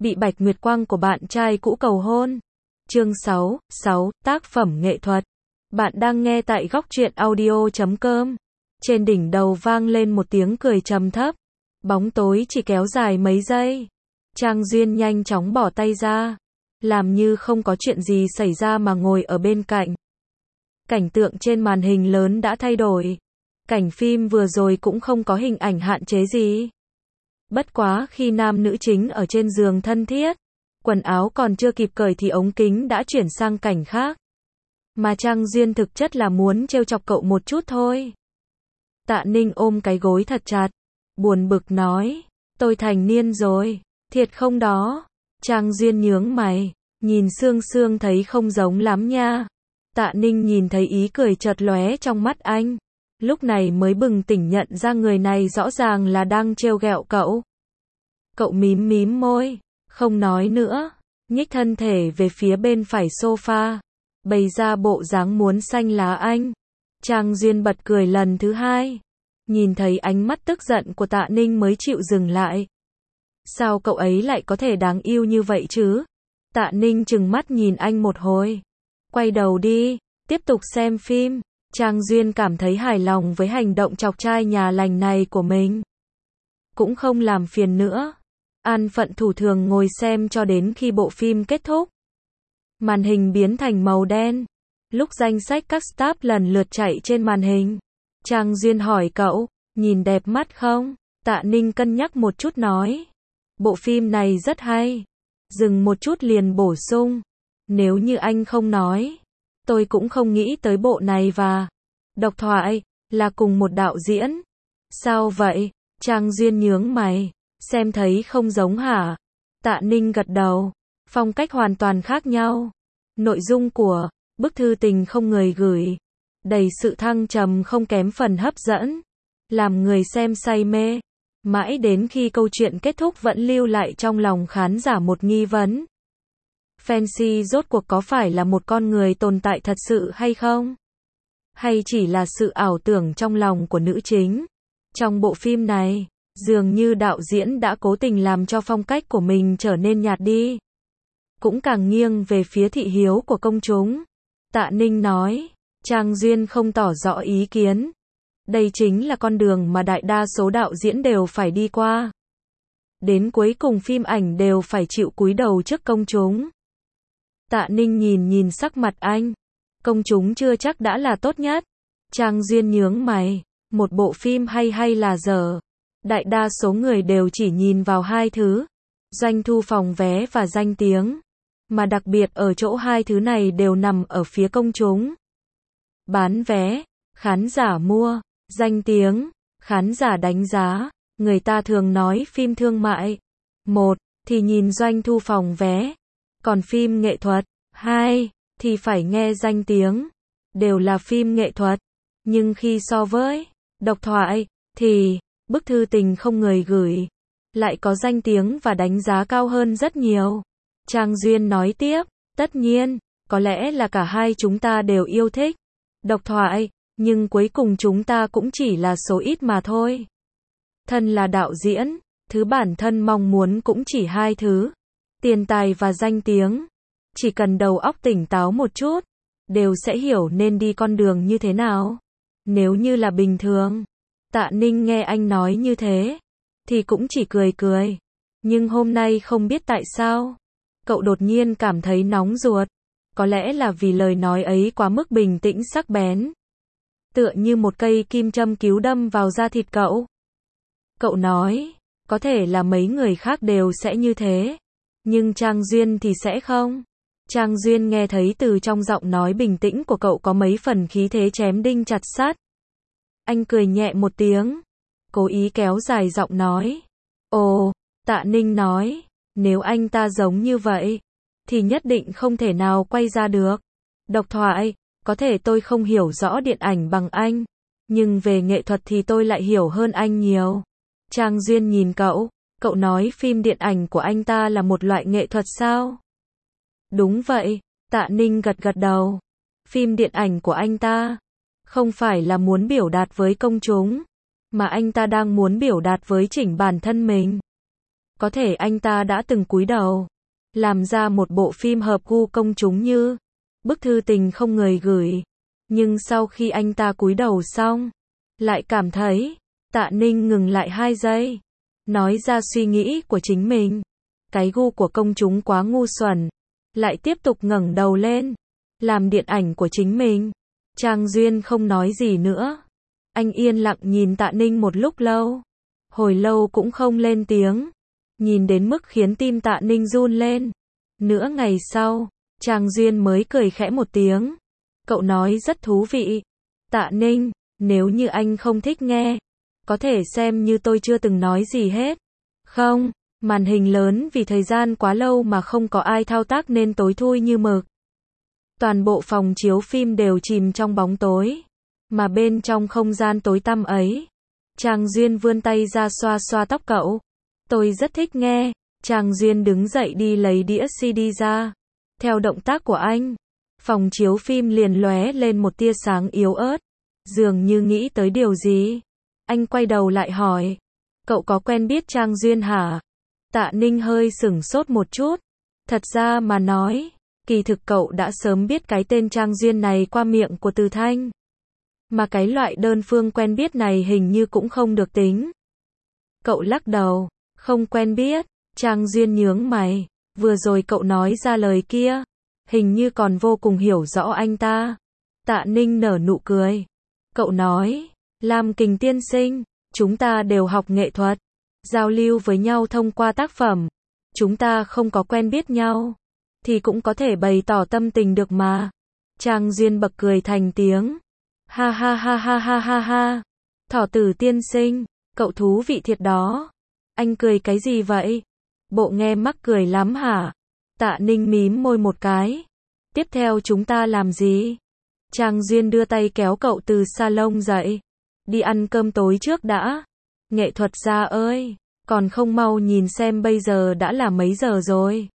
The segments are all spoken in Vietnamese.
bị Bạch Nguyệt Quang của bạn trai cũ cầu hôn. Chương 6, tác phẩm nghệ thuật. Bạn đang nghe tại góc truyện audio.com. Trên đỉnh đầu vang lên một tiếng cười trầm thấp. Bóng tối chỉ kéo dài mấy giây. Trang Duyên nhanh chóng bỏ tay ra, làm như không có chuyện gì xảy ra mà ngồi ở bên cạnh. Cảnh tượng trên màn hình lớn đã thay đổi. Cảnh phim vừa rồi cũng không có hình ảnh hạn chế gì. Bất quá khi nam nữ chính ở trên giường thân thiết, quần áo còn chưa kịp cởi thì ống kính đã chuyển sang cảnh khác. Mà Trang Duyên thực chất là muốn trêu chọc cậu một chút thôi. Tạ Ninh ôm cái gối thật chặt, buồn bực nói, tôi thành niên rồi, thiệt không đó? Trang Duyên nhướng mày, nhìn Sương Sương thấy không giống lắm nha. Tạ Ninh nhìn thấy ý cười chợt lóe trong mắt anh, lúc này mới bừng tỉnh nhận ra người này rõ ràng là đang trêu ghẹo cậu. Cậu mím mím môi, không nói nữa, nhích thân thể về phía bên phải sofa, bày ra bộ dáng muốn xanh lá anh. Trang Duyên bật cười lần thứ hai, nhìn thấy ánh mắt tức giận của Tạ Ninh mới chịu dừng lại. Sao cậu ấy lại có thể đáng yêu như vậy chứ? Tạ Ninh trừng mắt nhìn anh một hồi, quay đầu đi, tiếp tục xem phim. Trang Duyên cảm thấy hài lòng với hành động chọc trai nhà lành này của mình, cũng không làm phiền nữa, an phận thủ thường ngồi xem cho đến khi bộ phim kết thúc. Màn hình biến thành màu đen, lúc danh sách các staff lần lượt chạy trên màn hình. Trang Duyên hỏi cậu, nhìn đẹp mắt không? Tạ Ninh cân nhắc một chút nói, bộ phim này rất hay. Dừng một chút liền bổ sung, nếu như anh không nói, tôi cũng không nghĩ tới bộ này và độc thoại là cùng một đạo diễn. Sao vậy? Trang Duyên nhướng mày, xem thấy không giống hả? Tạ Ninh gật đầu, phong cách hoàn toàn khác nhau. Nội dung của bức thư tình không người gửi, đầy sự thăng trầm không kém phần hấp dẫn, làm người xem say mê. Mãi đến khi câu chuyện kết thúc vẫn lưu lại trong lòng khán giả một nghi vấn. Fancy rốt cuộc có phải là một con người tồn tại thật sự hay không? Hay chỉ là sự ảo tưởng trong lòng của nữ chính? Trong bộ phim này, dường như đạo diễn đã cố tình làm cho phong cách của mình trở nên nhạt đi, cũng càng nghiêng về phía thị hiếu của công chúng. Tạ Ninh nói. Trang Duyên không tỏ rõ ý kiến. Đây chính là con đường mà đại đa số đạo diễn đều phải đi qua. Đến cuối cùng phim ảnh đều phải chịu cúi đầu trước công chúng. Tạ Ninh nhìn sắc mặt anh. Công chúng chưa chắc đã là tốt nhất. Trang Duyên nhướng mày. Một bộ phim hay là dở, đại đa số người đều chỉ nhìn vào hai thứ: doanh thu phòng vé và danh tiếng. Mà đặc biệt ở chỗ hai thứ này đều nằm ở phía công chúng. Bán vé, khán giả mua; danh tiếng, khán giả đánh giá. Người ta thường nói phim thương mại, một, thì nhìn doanh thu phòng vé. Còn phim nghệ thuật, hai, thì phải nghe danh tiếng. Đều là phim nghệ thuật. Nhưng khi so với độc thoại, thì bức thư tình không người gửi lại có danh tiếng và đánh giá cao hơn rất nhiều. Trang Duyên nói tiếp, tất nhiên, có lẽ là cả hai chúng ta đều yêu thích độc thoại, nhưng cuối cùng chúng ta cũng chỉ là số ít mà thôi. Thân là đạo diễn, thứ bản thân mong muốn cũng chỉ hai thứ: tiền tài và danh tiếng. Chỉ cần đầu óc tỉnh táo một chút, đều sẽ hiểu nên đi con đường như thế nào. Nếu như là bình thường, Tạ Ninh nghe anh nói như thế, thì cũng chỉ cười. Nhưng hôm nay không biết tại sao, cậu đột nhiên cảm thấy nóng ruột. Có lẽ là vì lời nói ấy quá mức bình tĩnh sắc bén, tựa như một cây kim châm cứu đâm vào da thịt cậu. Cậu nói, có thể là mấy người khác đều sẽ như thế, nhưng Trang Duyên thì sẽ không. Trang Duyên nghe thấy từ trong giọng nói bình tĩnh của cậu có mấy phần khí thế chém đinh chặt sắt. Anh cười nhẹ một tiếng, cố ý kéo dài giọng nói. Ồ, Tạ Ninh nói, nếu anh ta giống như vậy, thì nhất định không thể nào quay ra được. Độc thoại, có thể tôi không hiểu rõ điện ảnh bằng anh, nhưng về nghệ thuật thì tôi lại hiểu hơn anh nhiều. Trang Duyên nhìn cậu nói phim điện ảnh của anh ta là một loại nghệ thuật sao? Đúng vậy, Tạ Ninh gật đầu. Phim điện ảnh của anh ta không phải là muốn biểu đạt với công chúng, mà anh ta đang muốn biểu đạt với chính bản thân mình. Có thể anh ta đã từng cúi đầu, làm ra một bộ phim hợp gu công chúng như Bức thư tình không người gửi. Nhưng sau khi anh ta cúi đầu xong, lại cảm thấy, Tạ Ninh ngừng lại 2 giây, nói ra suy nghĩ của chính mình. Cái gu của công chúng quá ngu xuẩn, lại tiếp tục ngẩng đầu lên, làm điện ảnh của chính mình. Trang Duyên không nói gì nữa. Anh yên lặng nhìn Tạ Ninh một lúc lâu, hồi lâu cũng không lên tiếng, nhìn đến mức khiến tim Tạ Ninh run lên. Nửa ngày sau, Trang Duyên mới cười khẽ một tiếng. Cậu nói rất thú vị. Tạ Ninh, nếu như anh không thích nghe, có thể xem như tôi chưa từng nói gì hết. Không, màn hình lớn vì thời gian quá lâu mà không có ai thao tác nên tối thui như mực. Toàn bộ phòng chiếu phim đều chìm trong bóng tối, mà bên trong không gian tối tăm ấy, Trang Duyên vươn tay ra xoa xoa tóc cậu. Tôi rất thích nghe. Trang Duyên đứng dậy đi lấy đĩa CD ra. Theo động tác của anh, phòng chiếu phim liền lóe lên một tia sáng yếu ớt. Dường như nghĩ tới điều gì, anh quay đầu lại hỏi, cậu có quen biết Trang Duyên hả? Tạ Ninh hơi sửng sốt một chút. Thật ra mà nói, kỳ thực cậu đã sớm biết cái tên Trang Duyên này qua miệng của Từ Thanh. Mà cái loại đơn phương quen biết này hình như cũng không được tính. Cậu lắc đầu, không quen biết. Trang Duyên nhướng mày, vừa rồi cậu nói ra lời kia, hình như còn vô cùng hiểu rõ anh ta. Tạ Ninh nở nụ cười. Cậu nói, Lam Kình tiên sinh, chúng ta đều học nghệ thuật, giao lưu với nhau thông qua tác phẩm. Chúng ta không có quen biết nhau, thì cũng có thể bày tỏ tâm tình được mà. Trang Duyên bật cười thành tiếng. Ha ha ha ha ha ha ha. Thỏ tử tiên sinh, cậu thú vị thiệt đó. Anh cười cái gì vậy? Bộ nghe mắc cười lắm hả? Tạ Ninh mím môi một cái. Tiếp theo chúng ta làm gì? Trang Duyên đưa tay kéo cậu từ salon dậy. Đi ăn cơm tối trước đã. Nghệ thuật gia ơi, còn không mau nhìn xem bây giờ đã là mấy giờ rồi.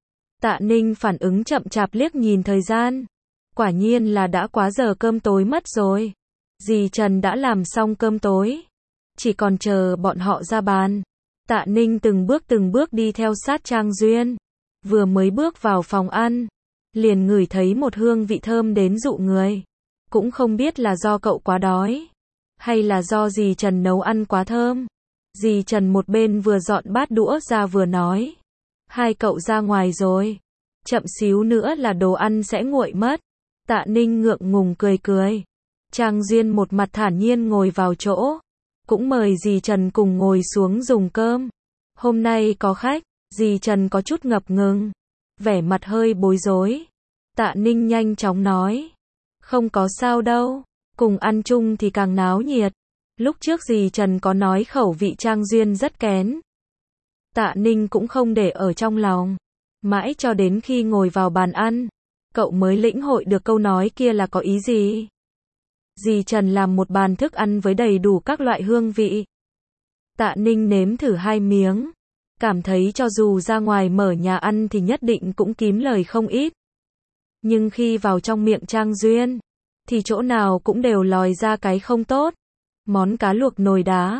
Tạ Ninh phản ứng chậm chạp liếc nhìn thời gian. Quả nhiên là đã quá giờ cơm tối mất rồi. Dì Trần đã làm xong cơm tối, chỉ còn chờ bọn họ ra bàn. Tạ Ninh từng bước đi theo sát Trang Duyên. Vừa mới bước vào phòng ăn, liền ngửi thấy một hương vị thơm đến dụ người. Cũng không biết là do cậu quá đói, hay là do dì Trần nấu ăn quá thơm. Dì Trần một bên vừa dọn bát đũa ra vừa nói. Hai cậu ra ngoài rồi. Chậm xíu nữa là đồ ăn sẽ nguội mất. Tạ Ninh ngượng ngùng cười cười. Trang Duyên một mặt thản nhiên ngồi vào chỗ. Cũng mời dì Trần cùng ngồi xuống dùng cơm. Hôm nay có khách. Dì Trần có chút ngập ngừng, vẻ mặt hơi bối rối. Tạ Ninh nhanh chóng nói. Không có sao đâu. Cùng ăn chung thì càng náo nhiệt. Lúc trước dì Trần có nói khẩu vị Trang Duyên rất kén. Tạ Ninh cũng không để ở trong lòng. Mãi cho đến khi ngồi vào bàn ăn, cậu mới lĩnh hội được câu nói kia là có ý gì. Dì Trần làm một bàn thức ăn với đầy đủ các loại hương vị. Tạ Ninh nếm thử 2 miếng. Cảm thấy cho dù ra ngoài mở nhà ăn thì nhất định cũng kiếm lời không ít. Nhưng khi vào trong miệng Trang Duyên, thì chỗ nào cũng đều lòi ra cái không tốt. Món cá luộc nồi đá.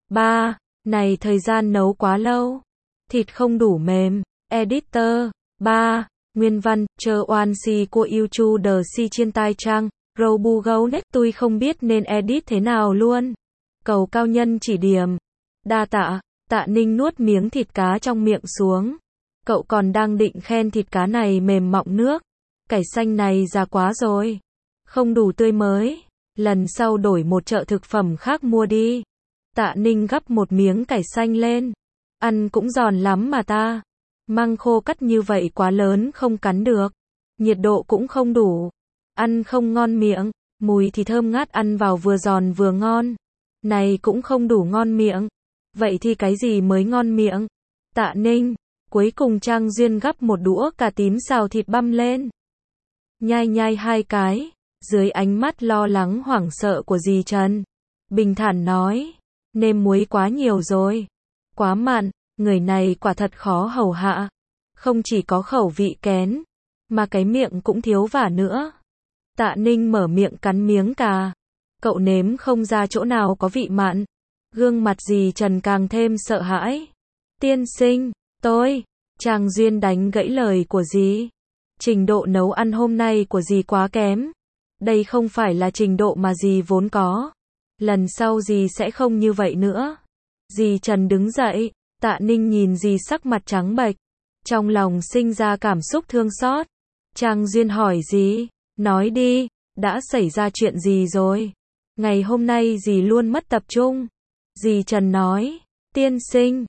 Này thời gian nấu quá lâu. Thịt không đủ mềm. Editor. Nguyên văn, chờ oan si của yêu chu đờ si trên tai trang. Râu bu gấu nét tôi không biết nên edit thế nào luôn. Cầu cao nhân chỉ điểm. Đa tạ. Tạ Ninh nuốt miếng thịt cá trong miệng xuống. Cậu còn đang định khen thịt cá này mềm mọng nước. Cải xanh này già quá rồi. Không đủ tươi mới. Lần sau đổi một chợ thực phẩm khác mua đi. Tạ Ninh gắp một miếng cải xanh lên. Ăn cũng giòn lắm mà ta. Măng khô cắt như vậy quá lớn không cắn được. Nhiệt độ cũng không đủ. Ăn không ngon miệng. Mùi thì thơm ngát ăn vào vừa giòn vừa ngon. Này cũng không đủ ngon miệng. Vậy thì cái gì mới ngon miệng? Tạ Ninh. Cuối cùng Trang Duyên gắp một đũa cà tím xào thịt băm lên. Nhai 2 cái. Dưới ánh mắt lo lắng hoảng sợ của dì Trần, bình thản nói. Nêm muối quá nhiều rồi. Quá mặn. Người này quả thật khó hầu hạ. Không chỉ có khẩu vị kén, mà cái miệng cũng thiếu vả nữa. Tạ Ninh mở miệng cắn miếng cà. Cậu nếm không ra chỗ nào có vị mặn. Gương mặt dì Trần càng thêm sợ hãi. Tiên sinh, Trang Duyên đánh gãy lời của dì. Trình độ nấu ăn hôm nay của dì quá kém. Đây không phải là trình độ mà dì vốn có. Lần sau dì sẽ không như vậy nữa. Dì Trần đứng dậy, Tạ Ninh nhìn dì sắc mặt trắng bệch. Trong lòng sinh ra cảm xúc thương xót. Trang Duyên hỏi dì, nói đi, đã xảy ra chuyện gì rồi? Ngày hôm nay dì luôn mất tập trung. Dì Trần nói, tiên sinh,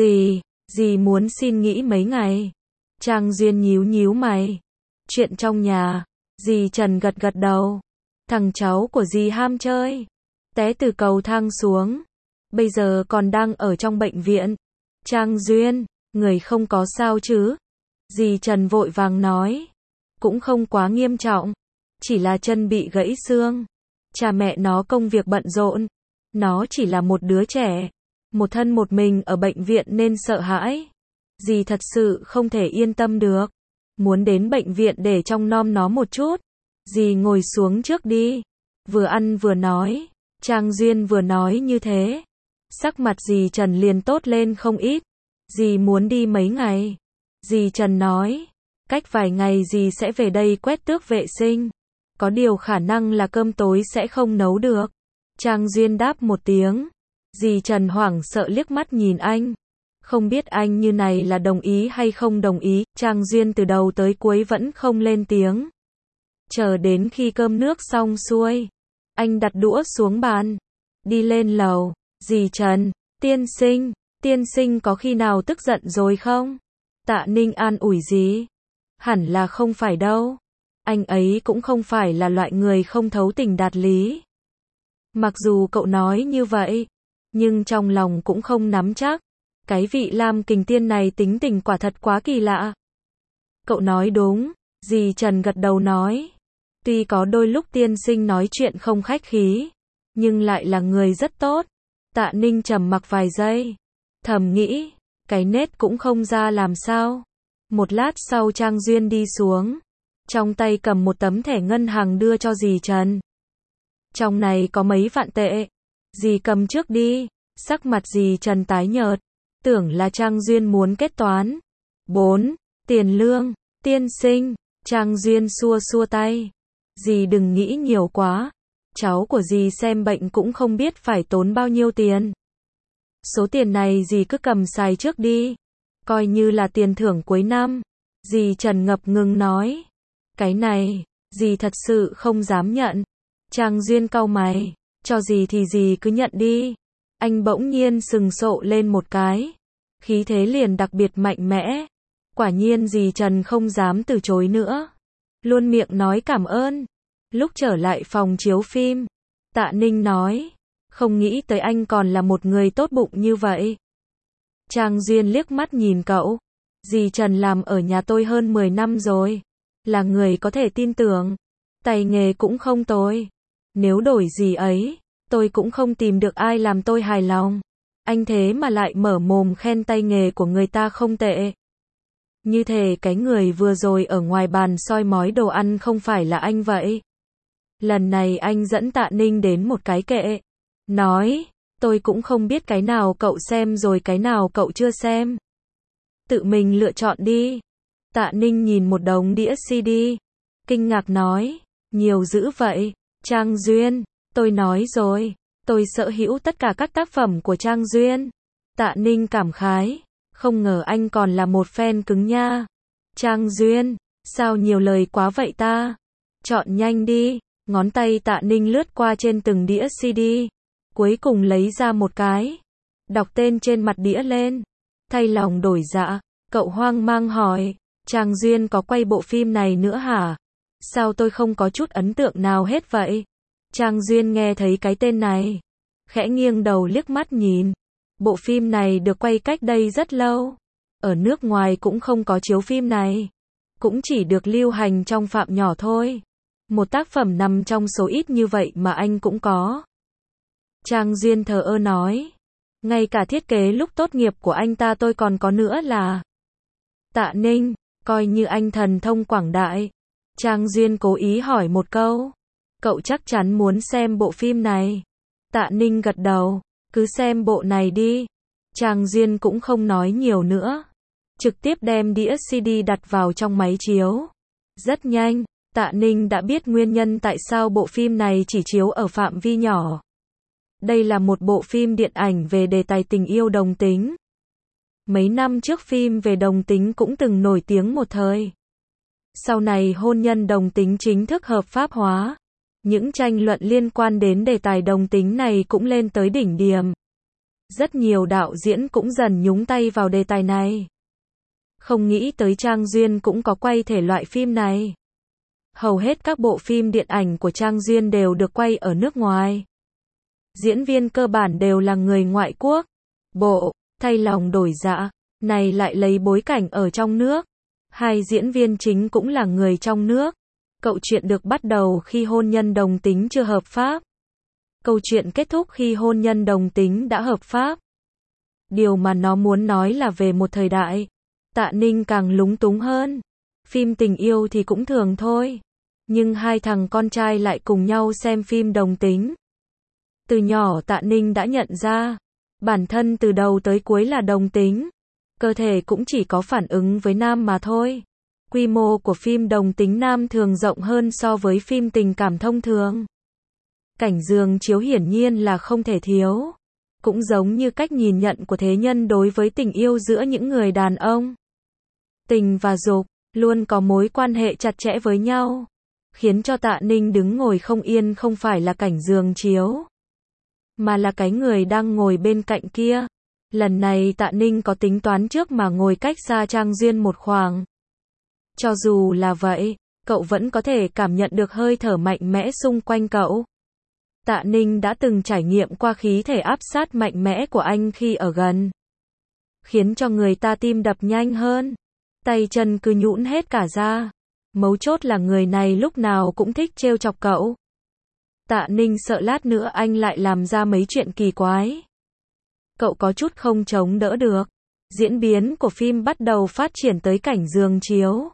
dì muốn xin nghỉ mấy ngày. Trang Duyên nhíu nhíu mày. Chuyện trong nhà. Dì Trần gật gật đầu. Thằng cháu của dì ham chơi, té từ cầu thang xuống. Bây giờ còn đang ở trong bệnh viện. Trang Duyên, người không có sao chứ? Dì Trần vội vàng nói. Cũng không quá nghiêm trọng. Chỉ là chân bị gãy xương. Cha mẹ nó công việc bận rộn. Nó chỉ là một đứa trẻ. Một thân một mình ở bệnh viện nên sợ hãi. Dì thật sự không thể yên tâm được. Muốn đến bệnh viện để trông nom nó một chút. Dì ngồi xuống trước đi. Vừa ăn vừa nói. Trang Duyên vừa nói như thế. Sắc mặt dì Trần liền tốt lên không ít. Dì muốn đi mấy ngày? Dì Trần nói. Cách vài ngày dì sẽ về đây quét tước vệ sinh. Có điều khả năng là cơm tối sẽ không nấu được. Trang Duyên đáp một tiếng. Dì Trần hoảng sợ liếc mắt nhìn anh. Không biết anh như này là đồng ý hay không đồng ý. Trang Duyên từ đầu tới cuối vẫn không lên tiếng. Chờ đến khi cơm nước xong xuôi, anh đặt đũa xuống bàn. Đi lên lầu. Dì Trần, tiên sinh có khi nào tức giận rồi không? Tạ Ninh an ủi dì. Hẳn là không phải đâu. Anh ấy cũng không phải là loại người không thấu tình đạt lý. Mặc dù cậu nói như vậy, nhưng trong lòng cũng không nắm chắc. Cái vị Lam Kình Tiên này tính tình quả thật quá kỳ lạ. Cậu nói đúng, dì Trần gật đầu nói. Tuy có đôi lúc tiên sinh nói chuyện không khách khí, nhưng lại là người rất tốt. Tạ Ninh trầm mặc vài giây, thầm nghĩ, cái nết cũng không ra làm sao. Một lát sau Trang Duyên đi xuống, trong tay cầm một tấm thẻ ngân hàng đưa cho dì Trần. Trong này có mấy vạn tệ, dì cầm trước đi. Sắc mặt dì Trần tái nhợt, tưởng là Trang Duyên muốn kết toán. 4. Tiền lương, tiên sinh. Trang Duyên xua xua tay. Dì đừng nghĩ nhiều quá. Cháu của dì xem bệnh cũng không biết phải tốn bao nhiêu tiền. Số tiền này dì cứ cầm xài trước đi. Coi như là tiền thưởng cuối năm. Dì Trần ngập ngừng nói. Cái này, dì thật sự không dám nhận. Trang Duyên cau mày. Cho dì thì dì cứ nhận đi. Anh bỗng nhiên sừng sộ lên một cái. Khí thế liền đặc biệt mạnh mẽ. Quả nhiên dì Trần không dám từ chối nữa. Luôn miệng nói cảm ơn. Lúc trở lại phòng chiếu phim, Tạ Ninh nói. Không nghĩ tới anh còn là một người tốt bụng như vậy. Trang Duyên liếc mắt nhìn cậu. Dì Trần làm ở nhà tôi hơn 10 năm rồi. Là người có thể tin tưởng. Tay nghề cũng không tồi. Nếu đổi dì ấy, tôi cũng không tìm được ai làm tôi hài lòng. Anh thế mà lại mở mồm khen tay nghề của người ta không tệ. Như thể cái người vừa rồi ở ngoài bàn soi mói đồ ăn không phải là anh vậy. Lần này anh dẫn Tạ Ninh đến một cái kệ. Nói, tôi cũng không biết cái nào cậu xem rồi cái nào cậu chưa xem. Tự mình lựa chọn đi. Tạ Ninh nhìn một đống đĩa CD. Kinh ngạc nói, nhiều dữ vậy. Trang Duyên, tôi nói rồi. Tôi sở hữu tất cả các tác phẩm của Trang Duyên. Tạ Ninh cảm khái. Không ngờ anh còn là một fan cứng nha. Trang Duyên, sao nhiều lời quá vậy ta? Chọn nhanh đi. Ngón tay Tạ Ninh lướt qua trên từng đĩa CD. Cuối cùng lấy ra một cái. Đọc tên trên mặt đĩa lên. Thay lòng đổi dạ, cậu hoang mang hỏi. Trang Duyên có quay bộ phim này nữa hả? Sao tôi không có chút ấn tượng nào hết vậy? Trang Duyên nghe thấy cái tên này, khẽ nghiêng đầu liếc mắt nhìn. Bộ phim này được quay cách đây rất lâu. Ở nước ngoài cũng không có chiếu phim này. Cũng chỉ được lưu hành trong phạm nhỏ thôi. Một tác phẩm nằm trong số ít như vậy mà anh cũng có. Trang Duyên thờ ơ nói. Ngay cả thiết kế lúc tốt nghiệp của anh ta tôi còn có nữa là. Tạ Ninh, coi như anh thần thông quảng đại. Trang Duyên cố ý hỏi một câu. Cậu chắc chắn muốn xem bộ phim này. Tạ Ninh gật đầu. Cứ xem bộ này đi. Trang Duyên cũng không nói nhiều nữa, trực tiếp đem đĩa CD đặt vào trong máy chiếu. Rất nhanh, Tạ Ninh đã biết nguyên nhân tại sao bộ phim này chỉ chiếu ở phạm vi nhỏ. Đây là một bộ phim điện ảnh về đề tài tình yêu đồng tính. Mấy năm trước phim về đồng tính cũng từng nổi tiếng một thời. Sau này hôn nhân đồng tính chính thức hợp pháp hóa. Những tranh luận liên quan đến đề tài đồng tính này cũng lên tới đỉnh điểm. Rất nhiều đạo diễn cũng dần nhúng tay vào đề tài này. Không nghĩ tới Trang Duyên cũng có quay thể loại phim này. Hầu hết các bộ phim điện ảnh của Trang Duyên đều được quay ở nước ngoài. Diễn viên cơ bản đều là người ngoại quốc. Bộ Thay Lòng Đổi Dạ này lại lấy bối cảnh ở trong nước. Hai diễn viên chính cũng là người trong nước. Câu chuyện được bắt đầu khi hôn nhân đồng tính chưa hợp pháp. Câu chuyện kết thúc khi hôn nhân đồng tính đã hợp pháp. Điều mà nó muốn nói là về một thời đại. Tạ Ninh càng lúng túng hơn. Phim tình yêu thì cũng thường thôi. Nhưng hai thằng con trai lại cùng nhau xem phim đồng tính. Từ nhỏ Tạ Ninh đã nhận ra, bản thân từ đầu tới cuối là đồng tính. Cơ thể cũng chỉ có phản ứng với nam mà thôi. Quy mô của phim đồng tính nam thường rộng hơn so với phim tình cảm thông thường. Cảnh giường chiếu hiển nhiên là không thể thiếu. Cũng giống như cách nhìn nhận của thế nhân đối với tình yêu giữa những người đàn ông. Tình và dục luôn có mối quan hệ chặt chẽ với nhau. Khiến cho Tạ Ninh đứng ngồi không yên không phải là cảnh giường chiếu, mà là cái người đang ngồi bên cạnh kia. Lần này Tạ Ninh có tính toán trước mà ngồi cách xa Trang Duyên một khoảng. Cho dù là vậy, cậu vẫn có thể cảm nhận được hơi thở mạnh mẽ xung quanh cậu. Tạ Ninh đã từng trải nghiệm qua khí thể áp sát mạnh mẽ của anh khi ở gần. Khiến cho người ta tim đập nhanh hơn. Tay chân cứ nhũn hết cả ra. Mấu chốt là người này lúc nào cũng thích trêu chọc cậu. Tạ Ninh sợ lát nữa anh lại làm ra mấy chuyện kỳ quái. Cậu có chút không chống đỡ được. Diễn biến của phim bắt đầu phát triển tới cảnh giường chiếu.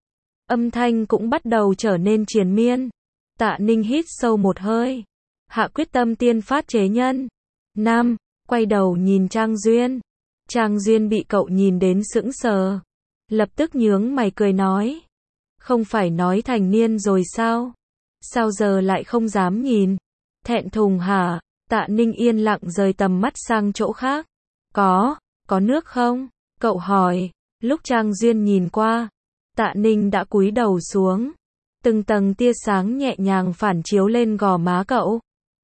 Âm thanh cũng bắt đầu trở nên triền miên. Tạ Ninh hít sâu một hơi. Hạ quyết tâm tiên phát chế nhân. Nam, quay đầu nhìn Trang Duyên. Trang Duyên bị cậu nhìn đến sững sờ. Lập tức nhướng mày cười nói. Không phải nói thành niên rồi sao? Sao giờ lại không dám nhìn? Thẹn thùng hả? Tạ Ninh yên lặng rời tầm mắt sang chỗ khác. Có nước không? Cậu hỏi. Lúc Trang Duyên nhìn qua, Tạ Ninh đã cúi đầu xuống. Từng tầng tia sáng nhẹ nhàng phản chiếu lên gò má cậu.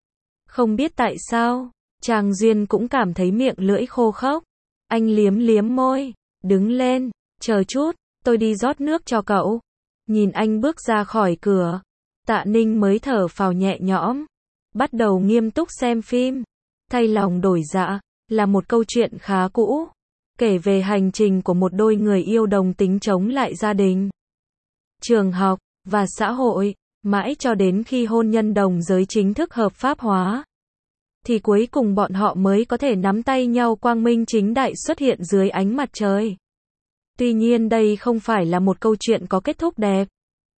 Không biết tại sao, Trang Duyên cũng cảm thấy miệng lưỡi khô khốc. Anh liếm liếm môi, đứng lên, chờ chút, tôi đi rót nước cho cậu. Nhìn anh bước ra khỏi cửa, Tạ Ninh mới thở phào nhẹ nhõm. Bắt đầu nghiêm túc xem phim. Thay Lòng Đổi Dạ là một câu chuyện khá cũ, kể về hành trình của một đôi người yêu đồng tính chống lại gia đình, trường học và xã hội, mãi cho đến khi hôn nhân đồng giới chính thức hợp pháp hóa, thì cuối cùng bọn họ mới có thể nắm tay nhau quang minh chính đại xuất hiện dưới ánh mặt trời. Tuy nhiên đây không phải là một câu chuyện có kết thúc đẹp.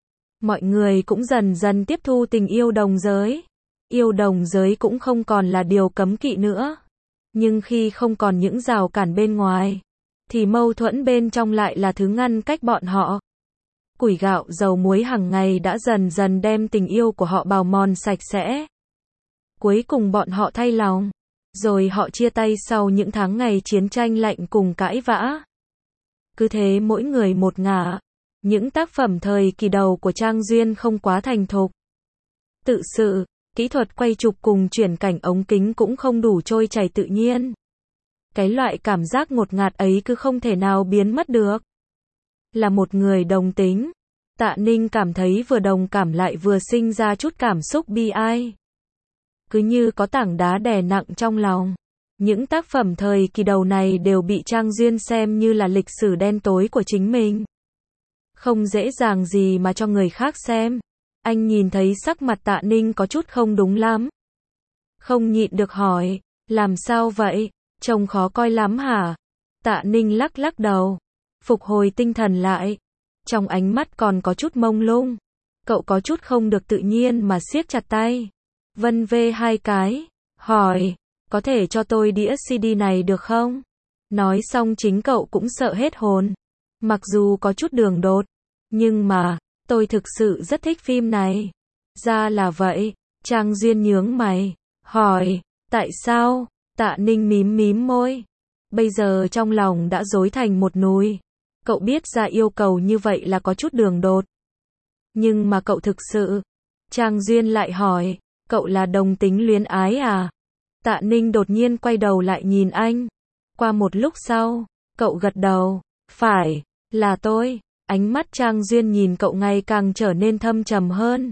Mọi người cũng dần dần tiếp thu tình yêu đồng giới. Yêu đồng giới cũng không còn là điều cấm kỵ nữa. Nhưng khi không còn những rào cản bên ngoài, thì mâu thuẫn bên trong lại là thứ ngăn cách bọn họ. Củi gạo dầu muối hàng ngày đã dần dần đem tình yêu của họ bào mòn sạch sẽ. Cuối cùng bọn họ thay lòng. Rồi họ chia tay sau những tháng ngày chiến tranh lạnh cùng cãi vã. Cứ thế mỗi người một ngả. Những tác phẩm thời kỳ đầu của Trang Duyên không quá thành thục. Tự sự, kỹ thuật quay chụp cùng chuyển cảnh ống kính cũng không đủ trôi chảy tự nhiên. Cái loại cảm giác ngột ngạt ấy cứ không thể nào biến mất được. Là một người đồng tính, Tạ Ninh cảm thấy vừa đồng cảm lại vừa sinh ra chút cảm xúc bi ai. Cứ như có tảng đá đè nặng trong lòng. Những tác phẩm thời kỳ đầu này đều bị Trang Duyên xem như là lịch sử đen tối của chính mình. Không dễ dàng gì mà cho người khác xem. Anh nhìn thấy sắc mặt Tạ Ninh có chút không đúng lắm. Không nhịn được hỏi, làm sao vậy? Trông khó coi lắm hả? Tạ Ninh lắc lắc đầu, phục hồi tinh thần lại. Trong ánh mắt còn có chút mông lung. Cậu có chút không được tự nhiên mà siết chặt tay. Vân vê hai cái, hỏi, có thể cho tôi đĩa CD này được không? Nói xong chính cậu cũng sợ hết hồn. Mặc dù có chút đường đột, nhưng mà, tôi thực sự rất thích phim này. Ra là vậy, Trang Duyên nhướng mày, hỏi, tại sao? Tạ Ninh mím mím môi. Bây giờ trong lòng đã rối thành một nùi. Cậu biết ra yêu cầu như vậy là có chút đường đột. Nhưng mà cậu thực sự. Trang Duyên lại hỏi, cậu là đồng tính luyến ái à? Tạ Ninh đột nhiên quay đầu lại nhìn anh. Qua một lúc sau, cậu gật đầu, phải, là tôi. Ánh mắt Trang Duyên nhìn cậu ngày càng trở nên thâm trầm hơn.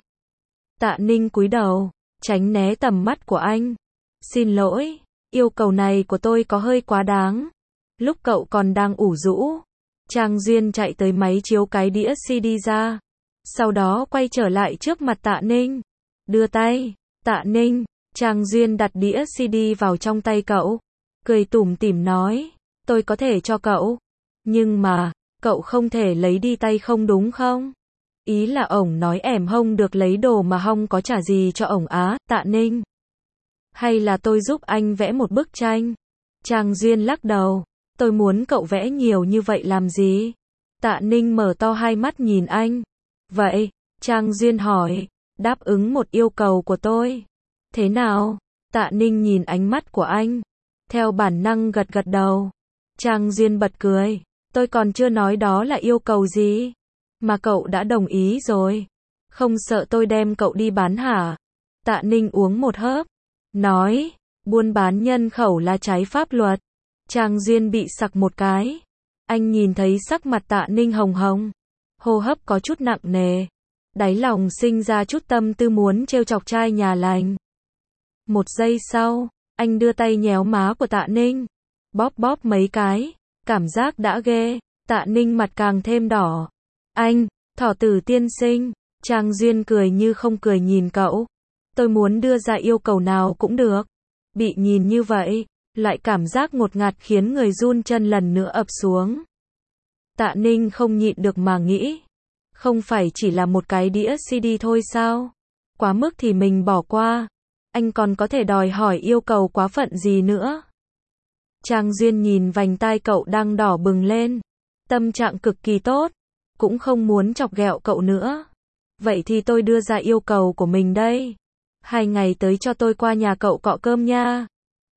Tạ Ninh cúi đầu, tránh né tầm mắt của anh. Xin lỗi, yêu cầu này của tôi có hơi quá đáng. Lúc cậu còn đang ủ rũ, Trang Duyên chạy tới máy chiếu cái đĩa CD ra. Sau đó quay trở lại trước mặt Tạ Ninh. Đưa tay, Tạ Ninh, Trang Duyên đặt đĩa CD vào trong tay cậu. Cười tủm tỉm nói, tôi có thể cho cậu. Nhưng mà, cậu không thể lấy đi tay không đúng không? Ý là ổng nói ẻm hông được lấy đồ mà hông có trả gì cho ổng á, Tạ Ninh. Hay là tôi giúp anh vẽ một bức tranh? Trang Duyên lắc đầu, tôi muốn cậu vẽ nhiều như vậy làm gì? Tạ Ninh mở to hai mắt nhìn anh. Vậy, Trang Duyên hỏi, đáp ứng một yêu cầu của tôi. Thế nào? Tạ Ninh nhìn ánh mắt của anh. Theo bản năng gật gật đầu. Trang Duyên bật cười. Tôi còn chưa nói đó là yêu cầu gì. Mà cậu đã đồng ý rồi. Không sợ tôi đem cậu đi bán hả? Tạ Ninh uống một hớp. Nói, buôn bán nhân khẩu là trái pháp luật. Trang Duyên bị sặc một cái. Anh nhìn thấy sắc mặt Tạ Ninh hồng hồng. Hô hấp có chút nặng nề. Đáy lòng sinh ra chút tâm tư muốn trêu chọc trai nhà lành. Một giây sau, anh đưa tay nhéo má của Tạ Ninh. Bóp bóp mấy cái. Cảm giác đã ghê. Tạ Ninh mặt càng thêm đỏ. Anh, thỏ tử tiên sinh. Trang Duyên cười như không cười nhìn cậu. Tôi muốn đưa ra yêu cầu nào cũng được. Bị nhìn như vậy, lại cảm giác ngột ngạt khiến người run chân lần nữa ập xuống. Tạ Ninh không nhịn được mà nghĩ. Không phải chỉ là một cái đĩa CD thôi sao? Quá mức thì mình bỏ qua. Anh còn có thể đòi hỏi yêu cầu quá phận gì nữa? Trang Duyên nhìn vành tai cậu đang đỏ bừng lên. Tâm trạng cực kỳ tốt. Cũng không muốn chọc ghẹo cậu nữa. Vậy thì tôi đưa ra yêu cầu của mình đây. 2 ngày tới cho tôi qua nhà cậu cọ cơm nha.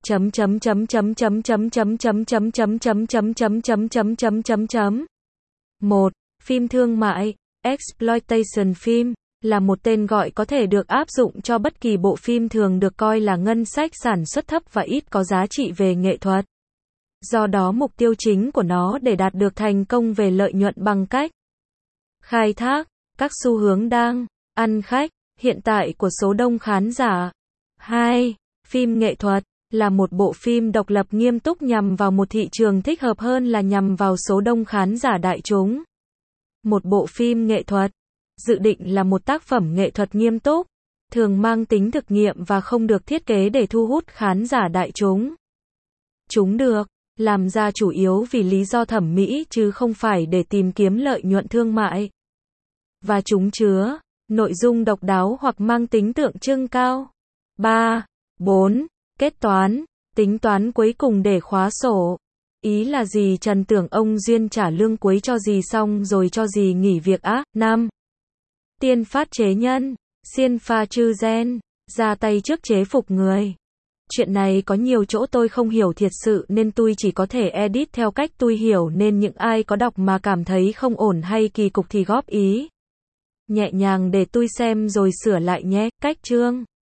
Một, phim thương mại, exploitation film, là một tên gọi có thể được áp dụng cho bất kỳ bộ phim thường được coi là ngân sách sản xuất thấp và ít có giá trị về nghệ thuật. Do đó mục tiêu chính của nó để đạt được thành công về lợi nhuận bằng cách khai thác các xu hướng đang ăn khách hiện tại của số đông khán giả. 2. Phim nghệ thuật là một bộ phim độc lập nghiêm túc nhằm vào một thị trường thích hợp hơn là nhằm vào số đông khán giả đại chúng. Một bộ phim nghệ thuật dự định là một tác phẩm nghệ thuật nghiêm túc, thường mang tính thực nghiệm và không được thiết kế để thu hút khán giả đại chúng. Chúng được làm ra chủ yếu vì lý do thẩm mỹ chứ không phải để tìm kiếm lợi nhuận thương mại. Và chúng chứa nội dung độc đáo hoặc mang tính tượng trưng cao. 3. 4. Kết toán, tính toán cuối cùng để khóa sổ. Ý là gì Trần tưởng ông Duyên trả lương cuối cho gì xong rồi cho gì nghỉ việc á. 5. Tiên phát chế nhân, xiên pha chư gen, ra tay trước chế phục người. Chuyện này có nhiều chỗ tôi không hiểu thiệt sự nên tôi chỉ có thể edit theo cách tôi hiểu nên những ai có đọc mà cảm thấy không ổn hay kỳ cục thì góp ý nhẹ nhàng để tôi xem rồi sửa lại nhé. Cách chương